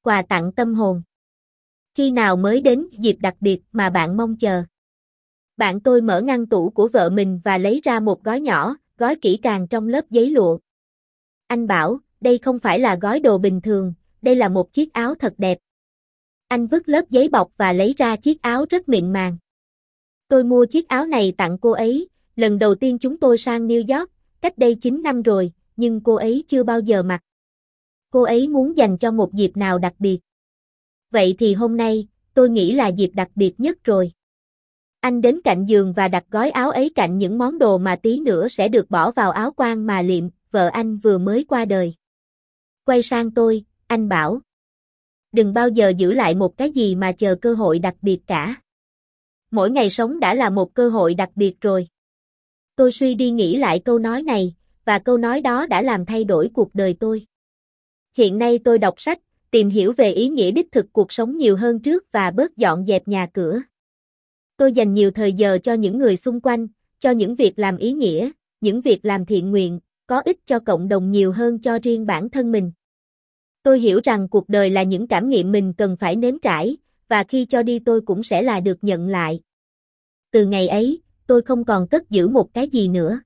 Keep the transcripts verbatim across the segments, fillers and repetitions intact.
Quà tặng tâm hồn. Khi nào mới đến dịp đặc biệt mà bạn mong chờ? Bạn tôi mở ngăn tủ của vợ mình và lấy ra một gói nhỏ, gói kỹ càng trong lớp giấy lụa. Anh bảo, đây không phải là gói đồ bình thường, đây là một chiếc áo thật đẹp. Anh vứt lớp giấy bọc và lấy ra chiếc áo rất mịn màng. Tôi mua chiếc áo này tặng cô ấy, lần đầu tiên chúng tôi sang New York, cách đây chín năm rồi, nhưng cô ấy chưa bao giờ mặc. Cô ấy muốn dành cho một dịp nào đặc biệt. Vậy thì hôm nay, tôi nghĩ là dịp đặc biệt nhất rồi. Anh đến cạnh giường và đặt gói áo ấy cạnh những món đồ mà tí nữa sẽ được bỏ vào áo quan mà Liệm, vợ anh vừa mới qua đời. Quay sang tôi, anh bảo. Đừng bao giờ giữ lại một cái gì mà chờ cơ hội đặc biệt cả. Mỗi ngày sống đã là một cơ hội đặc biệt rồi. Tôi suy đi nghĩ lại câu nói này, và câu nói đó đã làm thay đổi cuộc đời tôi. Hiện nay tôi đọc sách, tìm hiểu về ý nghĩa đích thực cuộc sống nhiều hơn trước và bớt dọn dẹp nhà cửa. Tôi dành nhiều thời giờ cho những người xung quanh, cho những việc làm ý nghĩa, những việc làm thiện nguyện, có ích cho cộng đồng nhiều hơn cho riêng bản thân mình. Tôi hiểu rằng cuộc đời là những cảm nghiệm mình cần phải nếm trải, và khi cho đi tôi cũng sẽ là được nhận lại. Từ ngày ấy, tôi không còn cất giữ một cái gì nữa.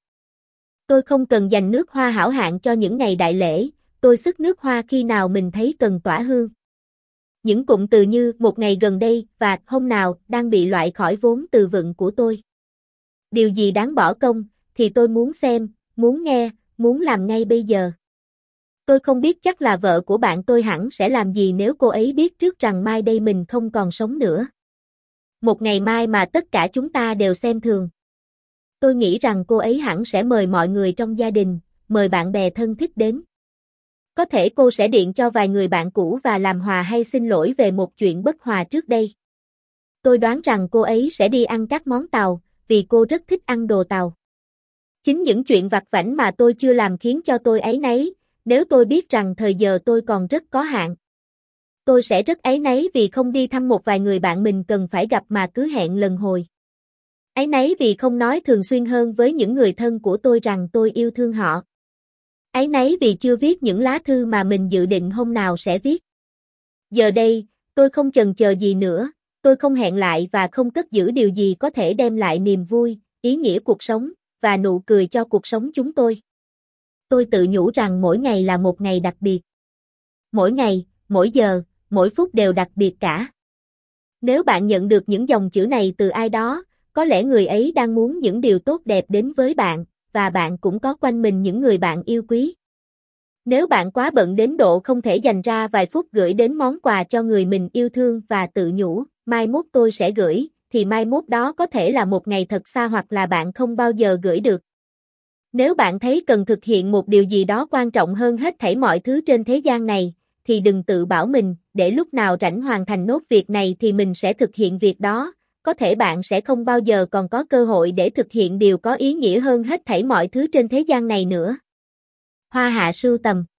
Tôi không cần dành nước hoa hảo hạng cho những ngày đại lễ, tôi xức nước hoa khi nào mình thấy cần tỏa hương. Những cụm từ như một ngày gần đây và hôm nào đang bị loại khỏi vốn từ vựng của tôi. Điều gì đáng bỏ công, thì tôi muốn xem, muốn nghe, muốn làm ngay bây giờ. Tôi không biết chắc là vợ của bạn tôi hẳn sẽ làm gì nếu cô ấy biết trước rằng mai đây mình không còn sống nữa. Một ngày mai mà tất cả chúng ta đều xem thường. Tôi nghĩ rằng cô ấy hẳn sẽ mời mọi người trong gia đình, mời bạn bè thân thích đến. Có thể cô sẽ điện cho vài người bạn cũ và làm hòa hay xin lỗi về một chuyện bất hòa trước đây. Tôi đoán rằng cô ấy sẽ đi ăn các món Tàu, vì cô rất thích ăn đồ Tàu. Chính những chuyện vặt vãnh mà tôi chưa làm khiến cho tôi áy náy, nếu tôi biết rằng thời giờ tôi còn rất có hạn. Tôi sẽ rất áy náy vì không đi thăm một vài người bạn mình cần phải gặp mà cứ hẹn lần hồi. Áy náy vì không nói thường xuyên hơn với những người thân của tôi rằng tôi yêu thương họ. Áy náy vì chưa viết những lá thư mà mình dự định hôm nào sẽ viết. Giờ đây, tôi không chần chờ gì nữa, tôi không hẹn lại và không cất giữ điều gì có thể đem lại niềm vui, ý nghĩa cuộc sống, và nụ cười cho cuộc sống chúng tôi. Tôi tự nhủ rằng mỗi ngày là một ngày đặc biệt. Mỗi ngày, mỗi giờ, mỗi phút đều đặc biệt cả. Nếu bạn nhận được những dòng chữ này từ ai đó, có lẽ người ấy đang muốn những điều tốt đẹp đến với bạn, và bạn cũng có quanh mình những người bạn yêu quý. Nếu bạn quá bận đến độ không thể dành ra vài phút gửi đến món quà cho người mình yêu thương và tự nhủ, mai mốt tôi sẽ gửi, thì mai mốt đó có thể là một ngày thật xa hoặc là bạn không bao giờ gửi được. Nếu bạn thấy cần thực hiện một điều gì đó quan trọng hơn hết thảy mọi thứ trên thế gian này, thì đừng tự bảo mình, để lúc nào rảnh hoàn thành nốt việc này thì mình sẽ thực hiện việc đó, có thể bạn sẽ không bao giờ còn có cơ hội để thực hiện điều có ý nghĩa hơn hết thảy mọi thứ trên thế gian này nữa. Hoa hạ sưu tầm.